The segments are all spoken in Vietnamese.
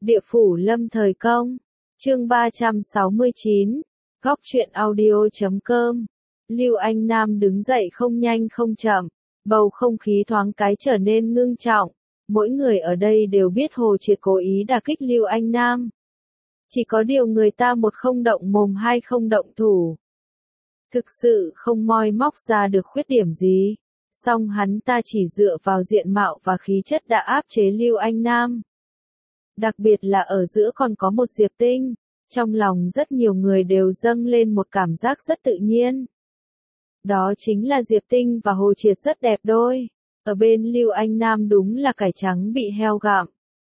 Địa phủ lâm thời công. Chương 369. Góc truyện audio.com. Lưu Anh Nam đứng dậy không nhanh không chậm, bầu không khí thoáng cái trở nên ngưng trọng. Mỗi người ở đây đều biết Hồ Triệt cố ý đả kích Lưu Anh Nam. Chỉ có điều người ta một không động mồm hai không động thủ. Thực sự không moi móc ra được khuyết điểm gì. Song hắn ta chỉ dựa vào diện mạo và khí chất đã áp chế Lưu Anh Nam. Đặc biệt là ở giữa còn có một Diệp Tinh. Trong lòng rất nhiều người đều dâng lên một cảm giác rất tự nhiên. Đó chính là Diệp Tinh và Hồ Triệt rất đẹp đôi. Ở bên Lưu Anh Nam đúng là cải trắng bị heo gặm.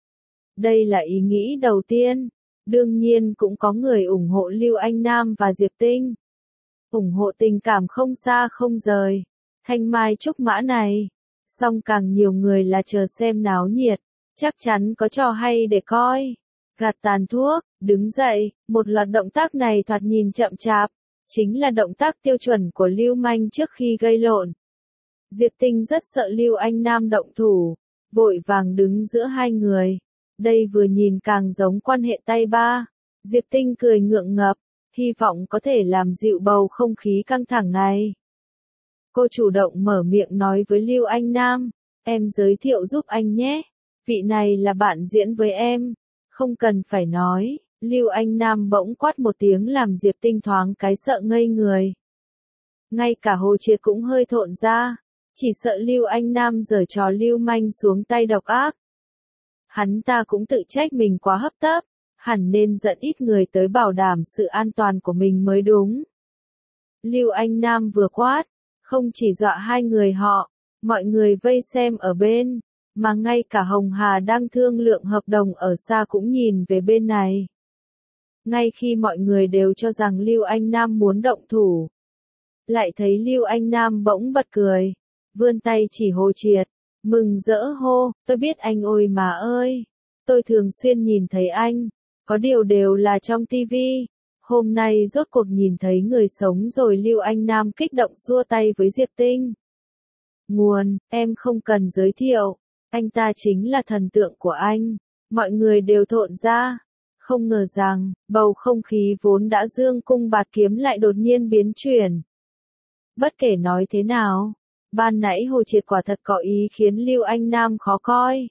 Đây là ý nghĩ đầu tiên. Đương nhiên cũng có người ủng hộ Lưu Anh Nam và Diệp Tinh. Ủng hộ tình cảm không xa không rời. Thanh mai trúc mã này. Song càng nhiều người là chờ xem náo nhiệt. Chắc chắn có trò hay để coi. Gạt tàn thuốc, đứng dậy, một loạt động tác này thoạt nhìn chậm chạp. Chính là động tác tiêu chuẩn của Lưu Manh trước khi gây lộn. Diệp Tinh rất sợ Lưu Anh Nam động thủ. Vội vàng đứng giữa hai người. Đây vừa nhìn càng giống quan hệ tay ba. Diệp Tinh cười ngượng ngập. Hy vọng có thể làm dịu bầu không khí căng thẳng này. Cô chủ động mở miệng nói với Lưu Anh Nam. Em giới thiệu giúp anh nhé. Vị này là bạn diễn với em. Không cần phải nói. Lưu Anh Nam bỗng quát một tiếng làm Diệp Tinh thoáng cái sợ ngây người. Ngay cả Hồ Triệt cũng hơi thộn ra. Chỉ sợ Lưu Anh Nam giở trò lưu manh xuống tay độc ác. Hắn ta cũng tự trách mình quá hấp tấp. Hẳn nên dẫn ít người tới bảo đảm sự an toàn của mình mới đúng. Lưu Anh Nam vừa quát. Không chỉ dọa hai người họ. Mọi người vây xem ở bên. Mà ngay cả Hồng Hà đang thương lượng hợp đồng ở xa cũng nhìn về bên này. Ngay khi mọi người đều cho rằng Lưu Anh Nam muốn động thủ. Lại thấy Lưu Anh Nam bỗng bật cười. Vươn tay chỉ Hồ Triệt. Mừng rỡ hô, tôi biết anh ôi mà ơi. Tôi thường xuyên nhìn thấy anh. Có điều đều là trong tivi. Hôm nay rốt cuộc nhìn thấy người sống rồi. Lưu Anh Nam kích động xua tay với Diệp Tinh. Nguồn, em không cần giới thiệu. Anh ta chính là thần tượng của anh. Mọi người đều thộn ra. Không ngờ rằng, bầu không khí vốn đã dương cung bạt kiếm lại đột nhiên biến chuyển. Bất kể nói thế nào, ban nãy Hồ Triệt quả thật có ý khiến Lưu Anh Nam khó coi.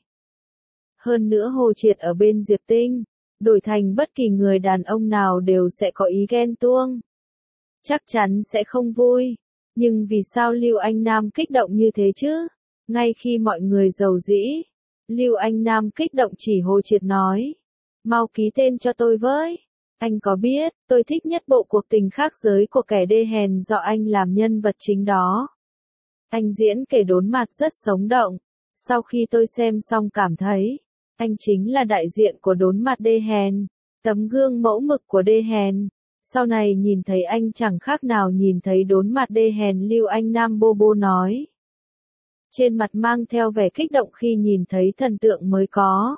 Hơn nữa Hồ Triệt ở bên Diệp Tinh, đổi thành bất kỳ người đàn ông nào đều sẽ có ý ghen tuông. Chắc chắn sẽ không vui. Nhưng vì sao Lưu Anh Nam kích động như thế chứ? Ngay khi mọi người giàu dĩ, Lưu Anh Nam kích động chỉ Hồ Triệt nói. Mau ký tên cho tôi với. Anh có biết, tôi thích nhất bộ cuộc tình khác giới của kẻ đê hèn do anh làm nhân vật chính đó. Anh diễn kể đốn mặt rất sống động. Sau khi tôi xem xong cảm thấy, anh chính là đại diện của đốn mặt đê hèn, tấm gương mẫu mực của đê hèn. Sau này nhìn thấy anh chẳng khác nào nhìn thấy đốn mặt đê hèn. Lưu Anh Nam bô bô nói. Trên mặt mang theo vẻ kích động khi nhìn thấy thần tượng mới có.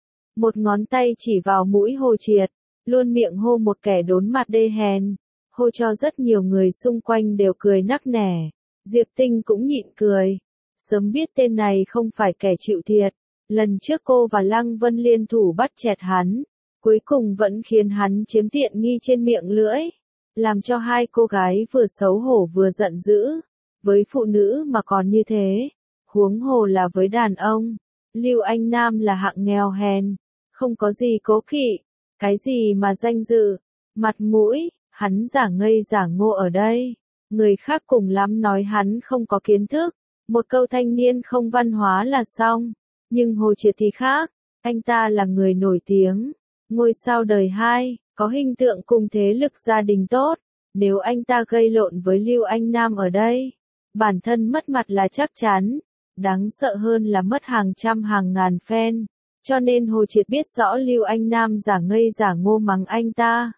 Một ngón tay chỉ vào mũi Hồ Triệt, luôn miệng hô một kẻ đốn mặt đê hèn, hô cho rất nhiều người xung quanh đều cười nắc nẻ. Diệp Tinh cũng nhịn cười. Sớm biết tên này không phải kẻ chịu thiệt. Lần trước cô và Lăng Vân liên thủ bắt chẹt hắn, cuối cùng vẫn khiến hắn chiếm tiện nghi trên miệng lưỡi, làm cho hai cô gái vừa xấu hổ vừa giận dữ. Với phụ nữ mà còn như thế, huống hồ là với đàn ông. Lưu Anh Nam là hạng nghèo hèn, không có gì cố kỵ, cái gì mà danh dự, mặt mũi, hắn giả ngây giả ngô ở đây. Người khác cùng lắm nói hắn không có kiến thức, một câu thanh niên không văn hóa là xong. Nhưng Hồ Triệt thì khác, anh ta là người nổi tiếng, ngôi sao đời 2, có hình tượng cùng thế lực gia đình tốt. Nếu anh ta gây lộn với Lưu Anh Nam ở đây, bản thân mất mặt là chắc chắn. Đáng sợ hơn là mất hàng trăm hàng ngàn fan. Cho nên Hồ Triệt biết rõ Lưu Anh Nam giả ngây giả ngô mắng anh ta.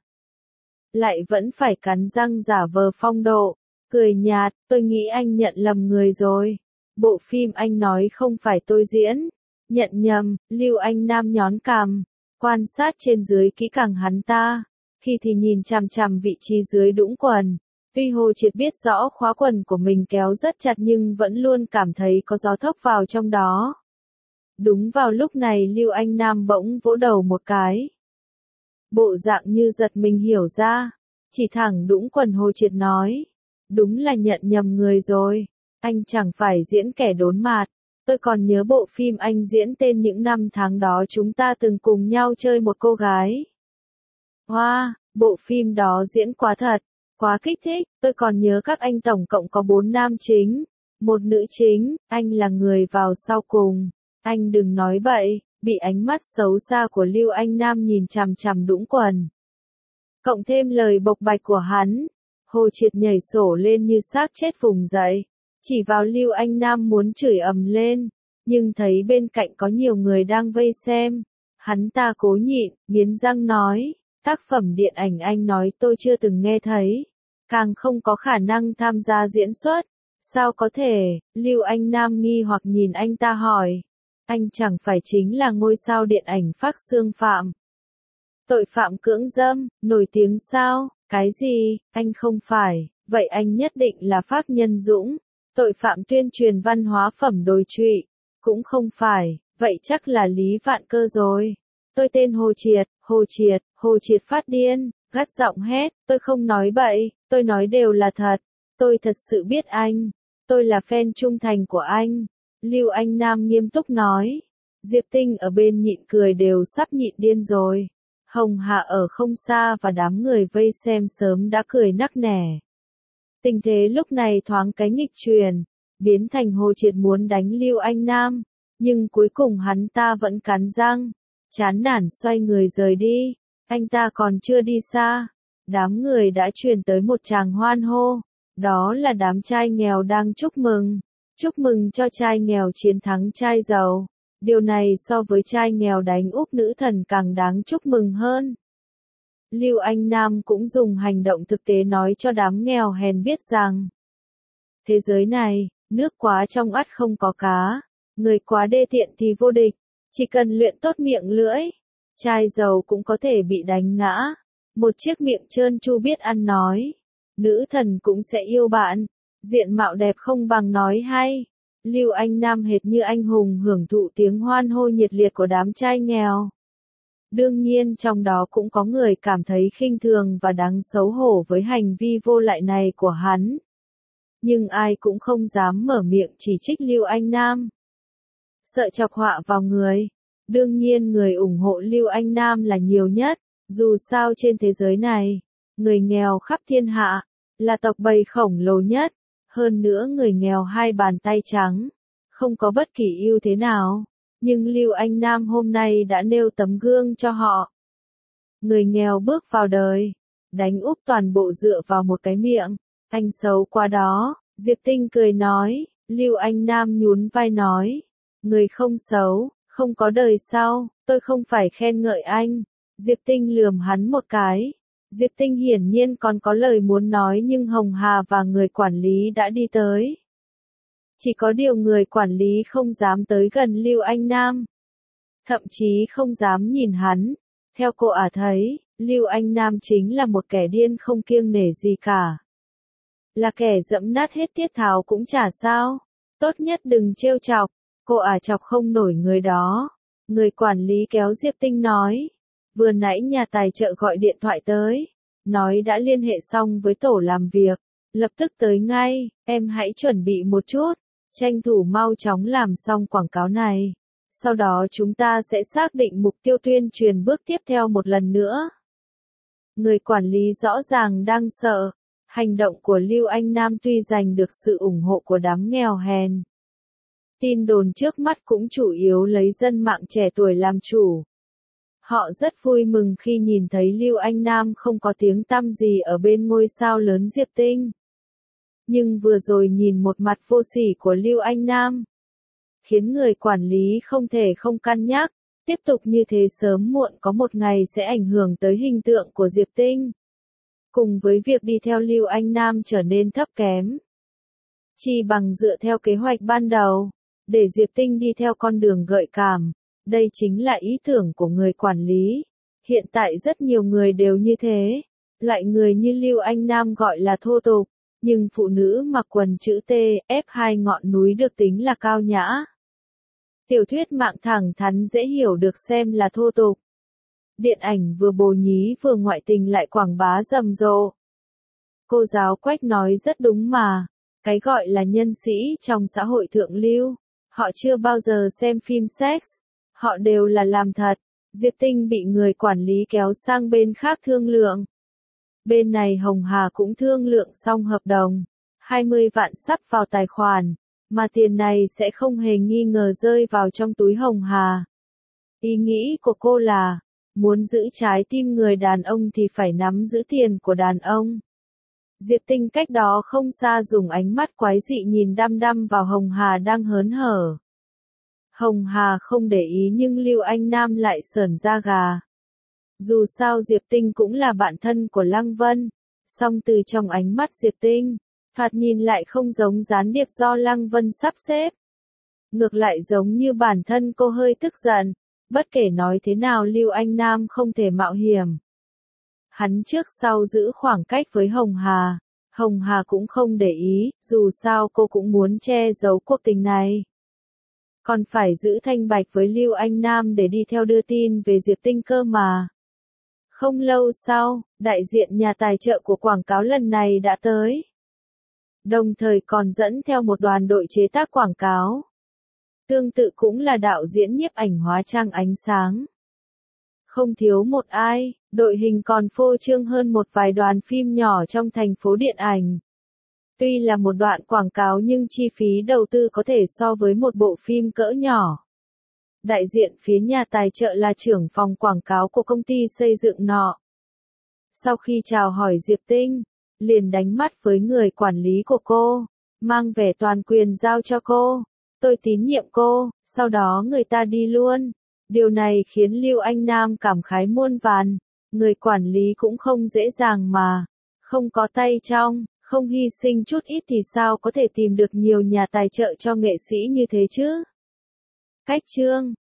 Lại vẫn phải cắn răng giả vờ phong độ, cười nhạt, tôi nghĩ anh nhận lầm người rồi. Bộ phim anh nói không phải tôi diễn. Nhận nhầm. Lưu Anh Nam nhón cằm, quan sát trên dưới kỹ càng hắn ta. Khi thì nhìn chằm chằm vị trí dưới đũng quần. Tuy Hồ Triệt biết rõ khóa quần của mình kéo rất chặt nhưng vẫn luôn cảm thấy có gió thốc vào trong đó. Đúng vào lúc này Lưu Anh Nam bỗng vỗ đầu một cái. Bộ dạng như giật mình hiểu ra, chỉ thẳng đũng quần Hồ Triệt nói. Đúng là nhận nhầm người rồi, anh chẳng phải diễn kẻ đốn mạt. Tôi còn nhớ bộ phim anh diễn tên những năm tháng đó chúng ta từng cùng nhau chơi một cô gái. Wow, bộ phim đó diễn quá thật, quá kích thích, tôi còn nhớ các anh tổng cộng có 4 nam chính, một nữ chính, anh là người vào sau cùng. Anh đừng nói bậy, bị ánh mắt xấu xa của Lưu Anh Nam nhìn chằm chằm đũng quần. Cộng thêm lời bộc bạch của hắn, Hồ Triệt nhảy sổ lên như xác chết vùng dậy, chỉ vào Lưu Anh Nam muốn chửi ầm lên, nhưng thấy bên cạnh có nhiều người đang vây xem. Hắn ta cố nhịn, nghiến răng nói, tác phẩm điện ảnh anh nói tôi chưa từng nghe thấy, càng không có khả năng tham gia diễn xuất. Sao có thể? Lưu Anh Nam nghi hoặc nhìn anh ta hỏi. Anh chẳng phải chính là ngôi sao điện ảnh Phác Xương Phạm. Tội phạm cưỡng dâm, nổi tiếng sao? Cái gì? Anh không phải, vậy anh nhất định là Phác Nhân Dũng, tội phạm tuyên truyền văn hóa phẩm đồi trụy. Cũng không phải, vậy chắc là Lý Vạn Cơ rồi. Tôi tên Hồ Triệt, Hồ Triệt phát điên, gắt giọng hét, tôi không nói bậy, tôi nói đều là thật. Tôi thật sự biết anh, tôi là fan trung thành của anh. Lưu Anh Nam nghiêm túc nói. Diệp Tinh ở bên nhịn cười đều sắp nhịn điên rồi. Hồng Hà ở không xa và đám người vây xem sớm đã cười nắc nẻ. Tình thế lúc này thoáng cái nghịch chuyển, biến thành Hồ Triệt muốn đánh Lưu Anh Nam, nhưng cuối cùng hắn ta vẫn cắn răng, chán nản xoay người rời đi. Anh ta còn chưa đi xa, đám người đã truyền tới một tràng hoan hô, đó là đám trai nghèo đang chúc mừng cho trai nghèo chiến thắng trai giàu. Điều này so với trai nghèo đánh úp nữ thần càng đáng chúc mừng hơn. Lưu Anh Nam cũng dùng hành động thực tế nói cho đám nghèo hèn biết rằng thế giới này, nước quá trong ắt không có cá, người quá đê tiện thì vô địch, chỉ cần luyện tốt miệng lưỡi, trai giàu cũng có thể bị đánh ngã. Một chiếc miệng trơn tru biết ăn nói, nữ thần cũng sẽ yêu bạn, diện mạo đẹp không bằng nói hay. Lưu Anh Nam hệt như anh hùng hưởng thụ tiếng hoan hô nhiệt liệt của đám trai nghèo. Đương nhiên trong đó cũng có người cảm thấy khinh thường và đáng xấu hổ với hành vi vô lại này của hắn. Nhưng ai cũng không dám mở miệng chỉ trích Lưu Anh Nam. Sợ chọc họa vào người. Đương nhiên người ủng hộ Lưu Anh Nam là nhiều nhất, dù sao trên thế giới này, người nghèo khắp thiên hạ, là tộc bầy khổng lồ nhất. Hơn nữa người nghèo hai bàn tay trắng, không có bất kỳ ưu thế nào, nhưng Lưu Anh Nam hôm nay đã nêu tấm gương cho họ. Người nghèo bước vào đời, đánh úp toàn bộ dựa vào một cái miệng, anh xấu quá đó. Diệp Tinh cười nói. Lưu Anh Nam nhún vai nói, người không xấu, không có đời sau, tôi không phải khen ngợi anh. Diệp Tinh lườm hắn một cái. Diệp Tinh hiển nhiên còn có lời muốn nói nhưng Hồng Hà và người quản lý đã đi tới. Chỉ có điều người quản lý không dám tới gần Lưu Anh Nam. Thậm chí không dám nhìn hắn. Theo cô thấy, Lưu Anh Nam chính là một kẻ điên không kiêng nể gì cả. Là kẻ dẫm nát hết tiết tháo cũng chả sao. Tốt nhất đừng trêu chọc, cô chọc không nổi người đó. Người quản lý kéo Diệp Tinh nói. Vừa nãy nhà tài trợ gọi điện thoại tới, nói đã liên hệ xong với tổ làm việc, lập tức tới ngay, em hãy chuẩn bị một chút, tranh thủ mau chóng làm xong quảng cáo này. Sau đó chúng ta sẽ xác định mục tiêu tuyên truyền bước tiếp theo một lần nữa. Người quản lý rõ ràng đang sợ, hành động của Lưu Anh Nam tuy giành được sự ủng hộ của đám nghèo hèn. Tin đồn trước mắt cũng chủ yếu lấy dân mạng trẻ tuổi làm chủ. Họ rất vui mừng khi nhìn thấy Lưu Anh Nam không có tiếng tăm gì ở bên ngôi sao lớn Diệp Tinh. Nhưng vừa rồi nhìn một mặt vô sỉ của Lưu Anh Nam, khiến người quản lý không thể không cân nhắc, tiếp tục như thế sớm muộn có một ngày sẽ ảnh hưởng tới hình tượng của Diệp Tinh. Cùng với việc đi theo Lưu Anh Nam trở nên thấp kém. Chỉ bằng dựa theo kế hoạch ban đầu, để Diệp Tinh đi theo con đường gợi cảm. Đây chính là ý tưởng của người quản lý. Hiện tại rất nhiều người đều như thế. Loại người như Lưu Anh Nam gọi là thô tục, nhưng phụ nữ mặc quần chữ T, ép hai ngọn núi được tính là cao nhã. Tiểu thuyết mạng thẳng thắn dễ hiểu được xem là thô tục. Điện ảnh vừa bồ nhí vừa ngoại tình lại quảng bá rầm rộ. Cô giáo Quách nói rất đúng mà. Cái gọi là nhân sĩ trong xã hội thượng lưu, họ chưa bao giờ xem phim sex. Họ đều là làm thật. Diệp Tinh bị người quản lý kéo sang bên khác thương lượng. Bên này Hồng Hà cũng thương lượng xong hợp đồng. 20 vạn sắp vào tài khoản, mà tiền này sẽ không hề nghi ngờ rơi vào trong túi Hồng Hà. Ý nghĩ của cô là, muốn giữ trái tim người đàn ông thì phải nắm giữ tiền của đàn ông. Diệp Tinh cách đó không xa dùng ánh mắt quái dị nhìn đăm đăm vào Hồng Hà đang hớn hở. Hồng Hà không để ý nhưng Lưu Anh Nam lại sởn da gà. Dù sao Diệp Tinh cũng là bạn thân của Lăng Vân, song từ trong ánh mắt Diệp Tinh, thoạt nhìn lại không giống gián điệp do Lăng Vân sắp xếp. Ngược lại giống như bản thân cô hơi tức giận, bất kể nói thế nào Lưu Anh Nam không thể mạo hiểm. Hắn trước sau giữ khoảng cách với Hồng Hà. Hồng Hà cũng không để ý, dù sao cô cũng muốn che giấu cuộc tình này. Còn phải giữ thanh bạch với Lưu Anh Nam để đi theo đưa tin về Diệp Tinh cơ mà. Không lâu sau, đại diện nhà tài trợ của quảng cáo lần này đã tới. Đồng thời còn dẫn theo một đoàn đội chế tác quảng cáo. Tương tự cũng là đạo diễn nhiếp ảnh hóa trang ánh sáng. Không thiếu một ai, đội hình còn phô trương hơn một vài đoàn phim nhỏ trong thành phố điện ảnh. Tuy là một đoạn quảng cáo nhưng chi phí đầu tư có thể so với một bộ phim cỡ nhỏ. Đại diện phía nhà tài trợ là trưởng phòng quảng cáo của công ty xây dựng nọ. Sau khi chào hỏi Diệp Tinh, liền đánh mắt với người quản lý của cô, mang vẻ toàn quyền giao cho cô. Tôi tín nhiệm cô, sau đó người ta đi luôn. Điều này khiến Lưu Anh Nam cảm khái muôn vàn. Người quản lý cũng không dễ dàng mà. Không có tay trong, không hy sinh chút ít thì sao có thể tìm được nhiều nhà tài trợ cho nghệ sĩ như thế chứ? Cách chương